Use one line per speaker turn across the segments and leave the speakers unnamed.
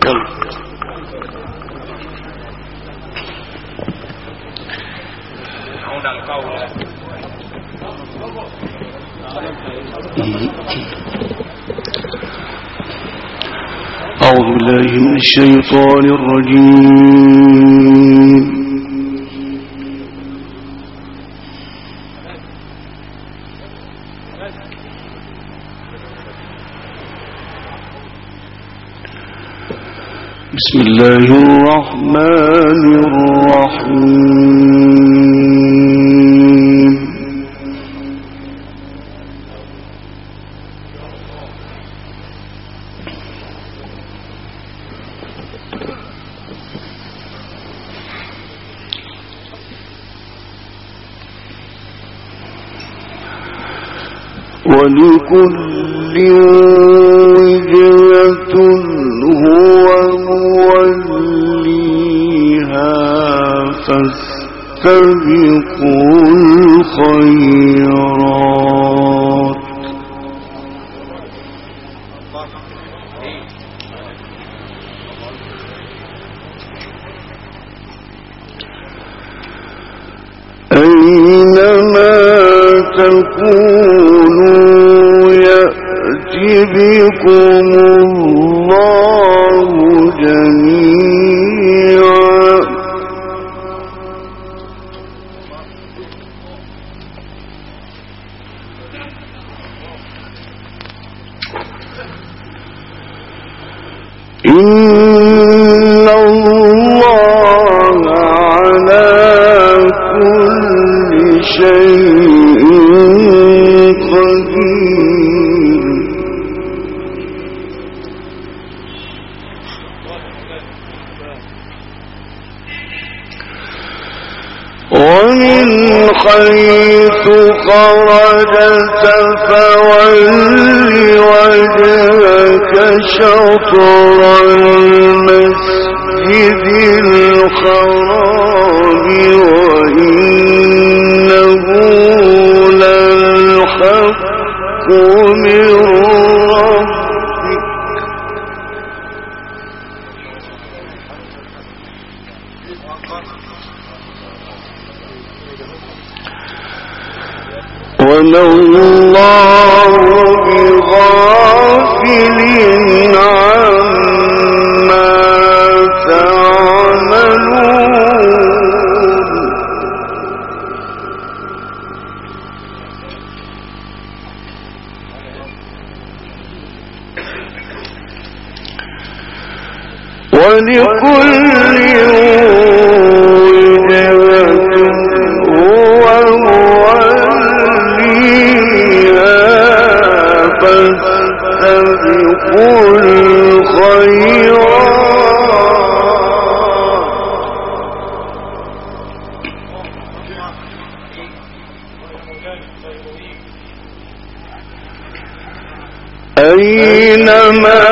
أعوذ بالله من الشيطان الرجيم. بسم الله الرحمن الرحيم. ولكل وجهة هو موليها فاستبقوا الخيرات أينما تكونوا يأتي بكم الله جميعا إن الله على كل شيء قدير. ومن حيث خرجت فول وجهك شطر المسجد الحرام وإنه للحق من ربك وما الله بغافل عما تعملون. ولكل وجهة هو موليها فاستبقوا الخيرات أينما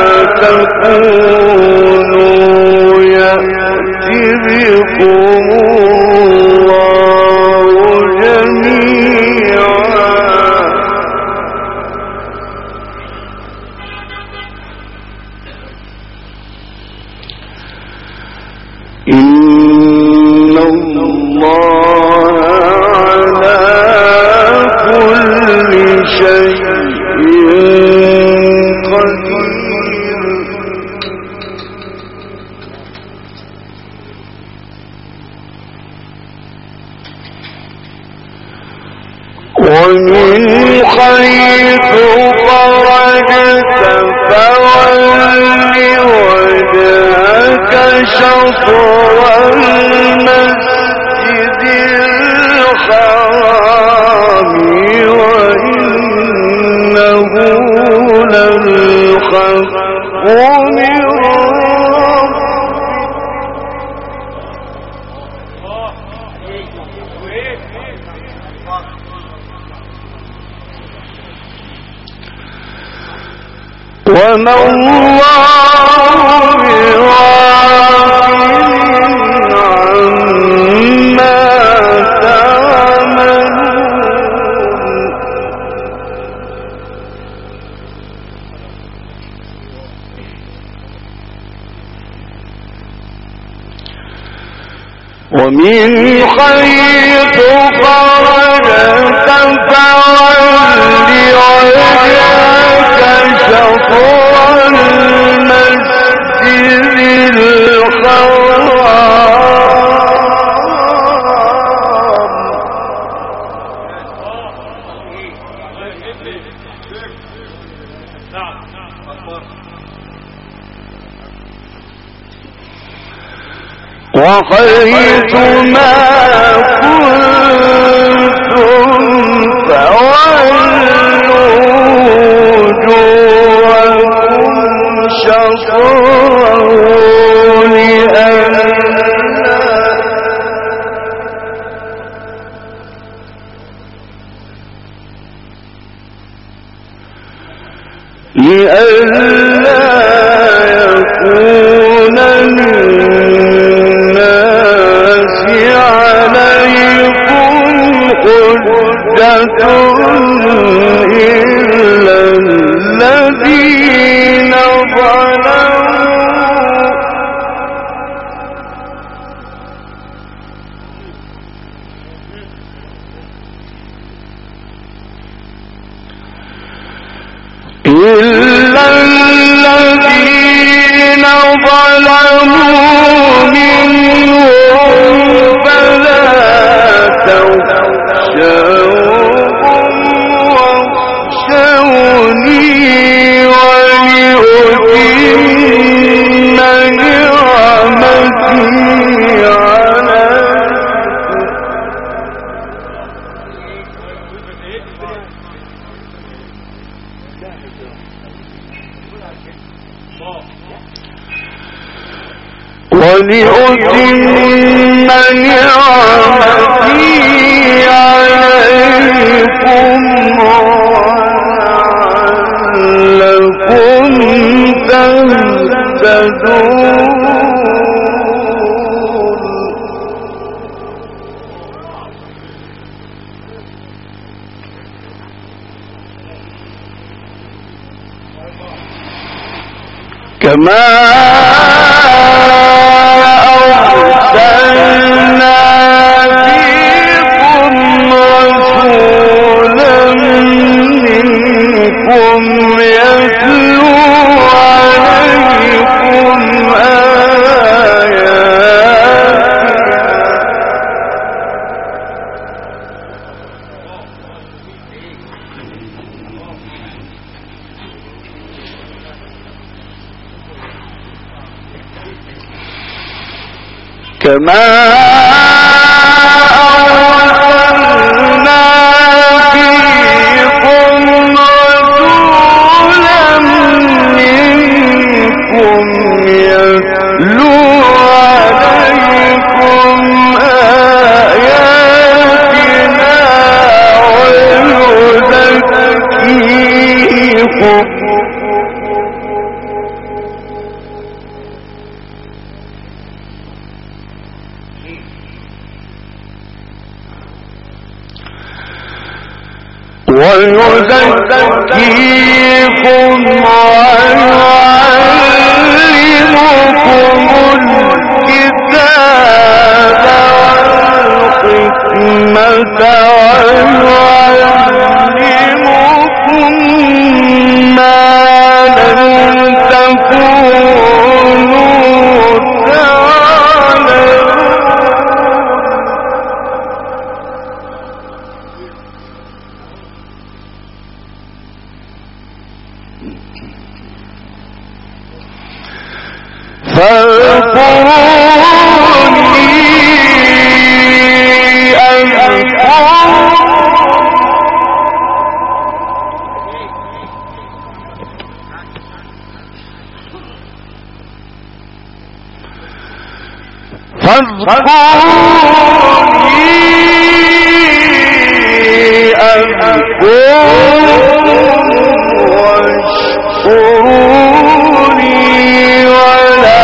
تكونوا يأتي بكم الله جميعا إن الله على كل شيء قدير. ومن حيث خرجت فول وجهك شطر المسجد الحرام وإنه للحق من وما الله بغافل عما تعملون. ومن حيث خرجت فول وجهك شطر المسجد الحرام وحيث ما كنتم فولوا وجوهكم شطره لئلا يكون للناس عليكم حجة إلا الذين ظلموا منهم فلا تخشوهم واخشوني ولأتم نعمتي عليكم ولعلكم تهتدون كما أرسلنا فيكم رسولا منكم يتلو عليكم كما أرسلنا فيكم رسولا منكم يتلو عليكم آياتنا ويزكيكم ويزكيكم ويعلمكم الكتاب والحكمة ويعلمكم ما لم تكونوا تعلمون فاذكروني أذكركم واشكروني ولا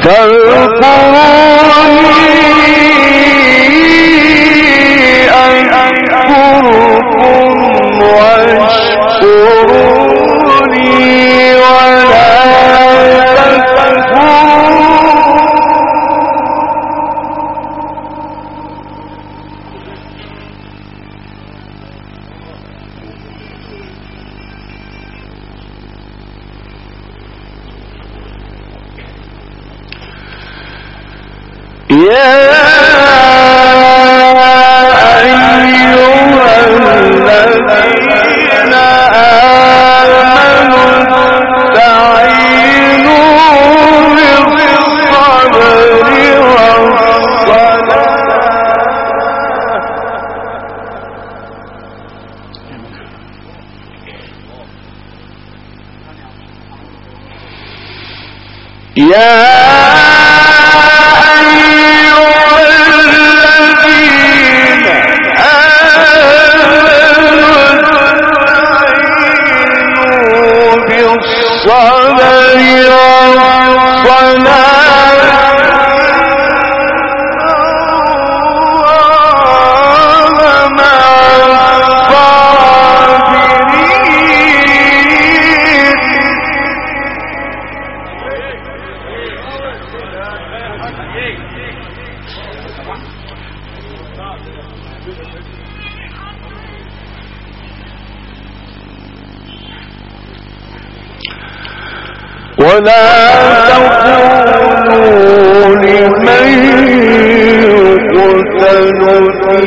ولا تقولوا لمن يقتل في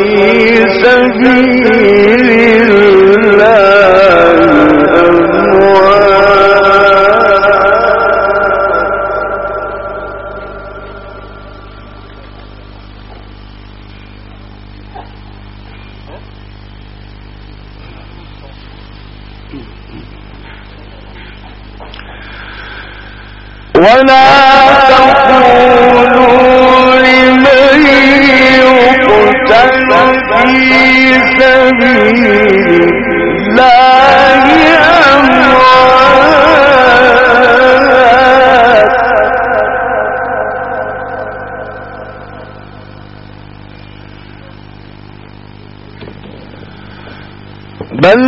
سبيل الله ولا تقولوا لمن يقتل في سبيل الله أموات بل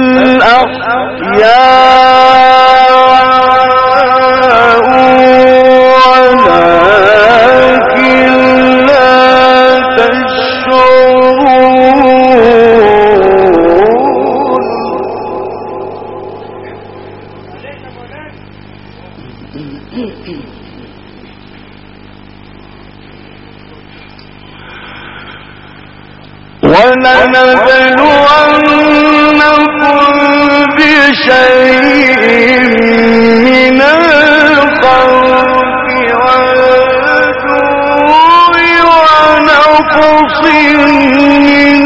أحياء ولكن لا تشعرون. ولنبلونكم بشيء من الخوف والجوع ونقص من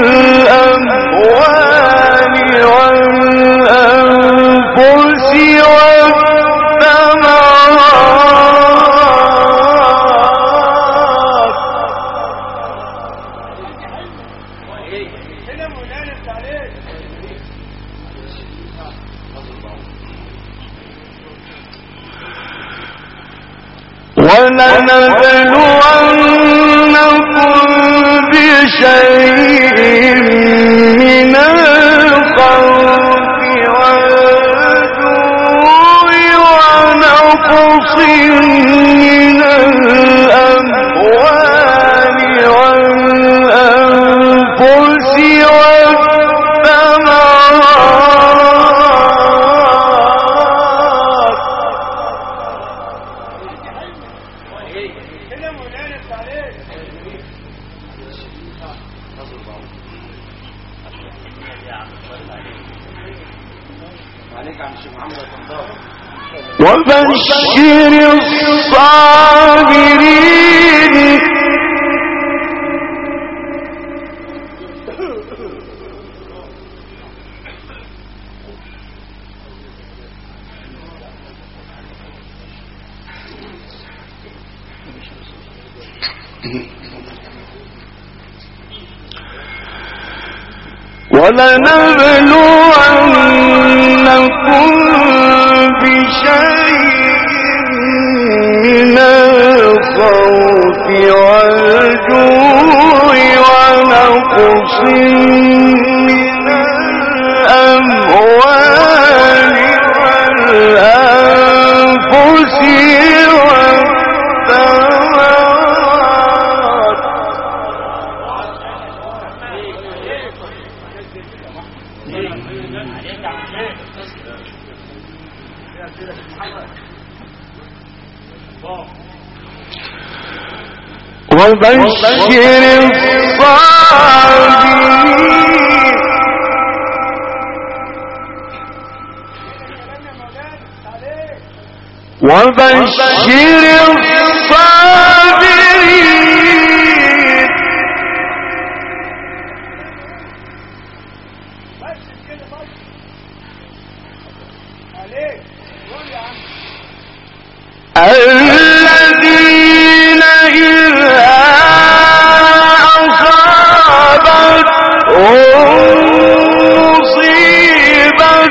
الأموال والأنفس ولنبلونكم بشيء من الخوف والجوع ونقص من الأموال والأنفس وبشر الصابرين ولنبلونكم بشيء من من الأموال والأنفس وبشر الصابرين وبشر الصابرين الذين إذا أصابتهم مصيبة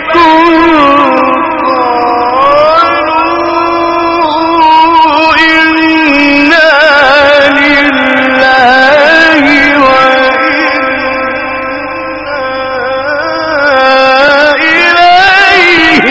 قالوا إنا لله وإنا إليه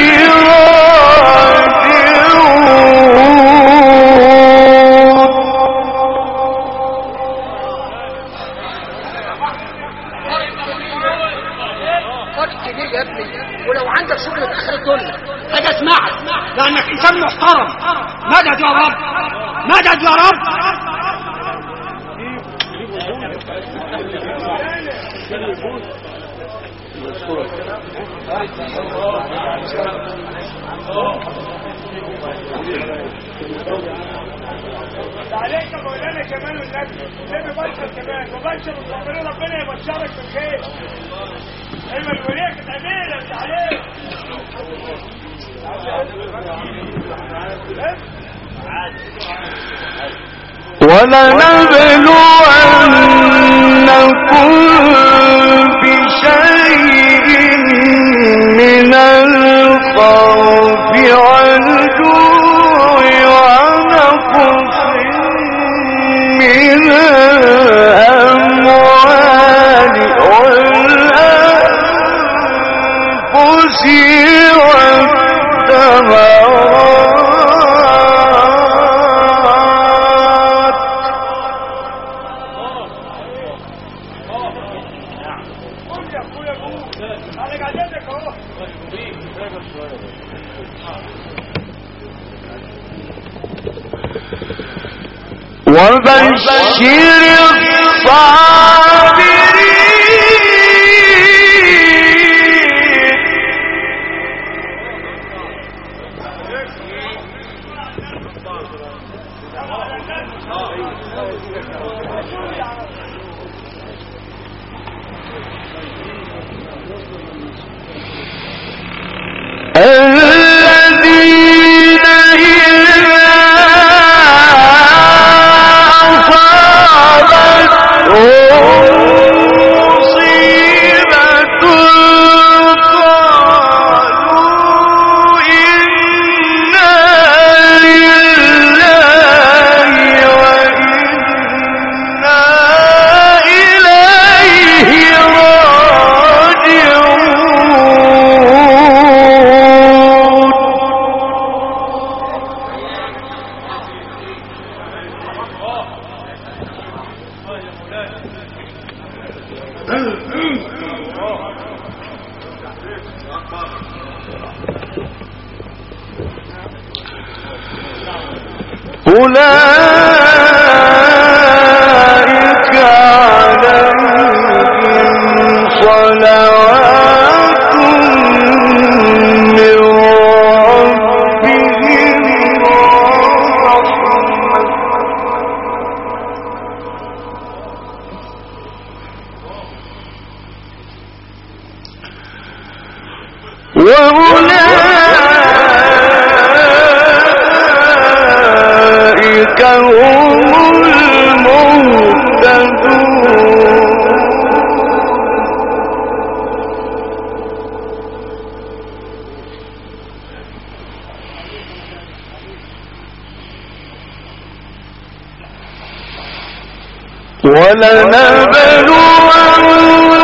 ولو عندك شغل في اخر الدنيا اجي اسمعك لانك انسان محترم. مدد يا رب، مدد يا رب.
عليك يا مولانا كمان والنبي بشر كمان وبشر الصابرين ربنا يبشرك بالخير. ايوه الوليه كانت امينه انت عليك.
ولنبلونكم بشيء من الخوف والجوع ونقص من الأموال والأنفس والثمرات وبشر الذين إذا أصابتهم مصيبة قالوا إنا لله وإنا إليه راجعون. أولئك عليهم صلوات من ربهم وأولئك هم المهتدون. ولنبلونكم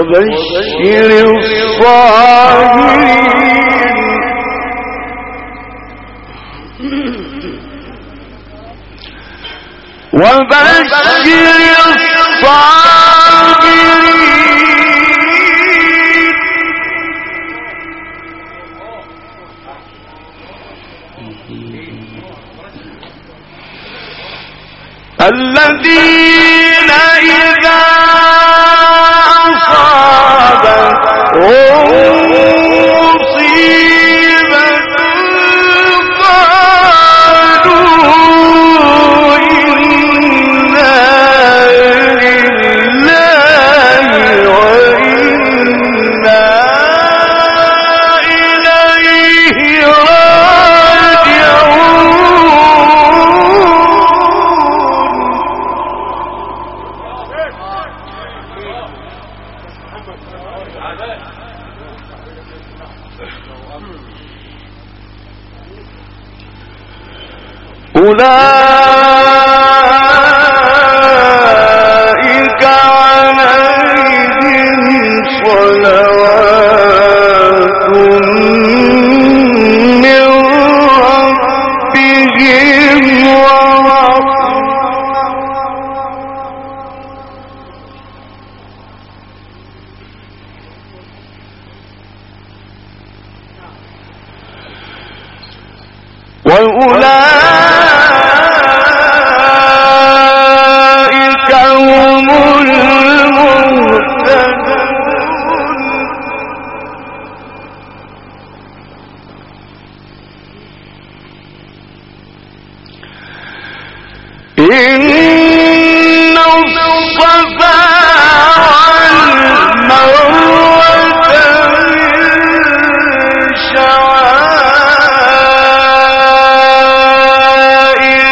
وبشر الصابرين الذين إذا أصابتهم مصيبة قالوا إنا لله وإنا إليه أولئك عليهم صلوات من ربهم وأولئك هم المهتدون إن الصفا والمروة من شعائر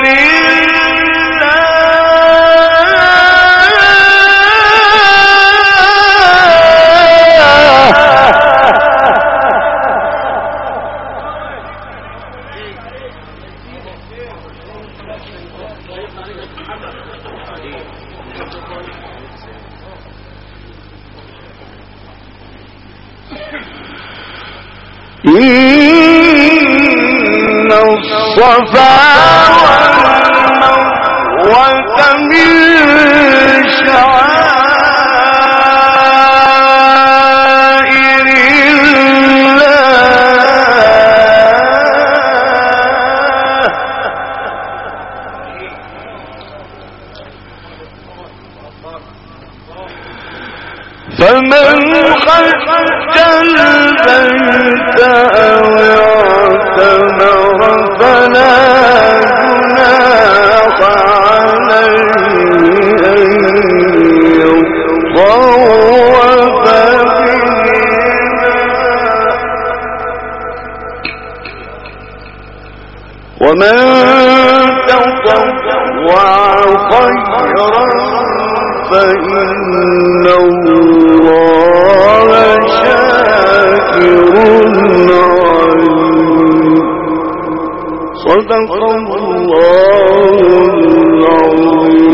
إن الصفا والمروة من شعائر الله فمن حج البيت أو اعتمر فلا جناح عليه أن يطوف بهما ومن تطوع خيرا فإن الله شاكر عليم صدق الله العظيم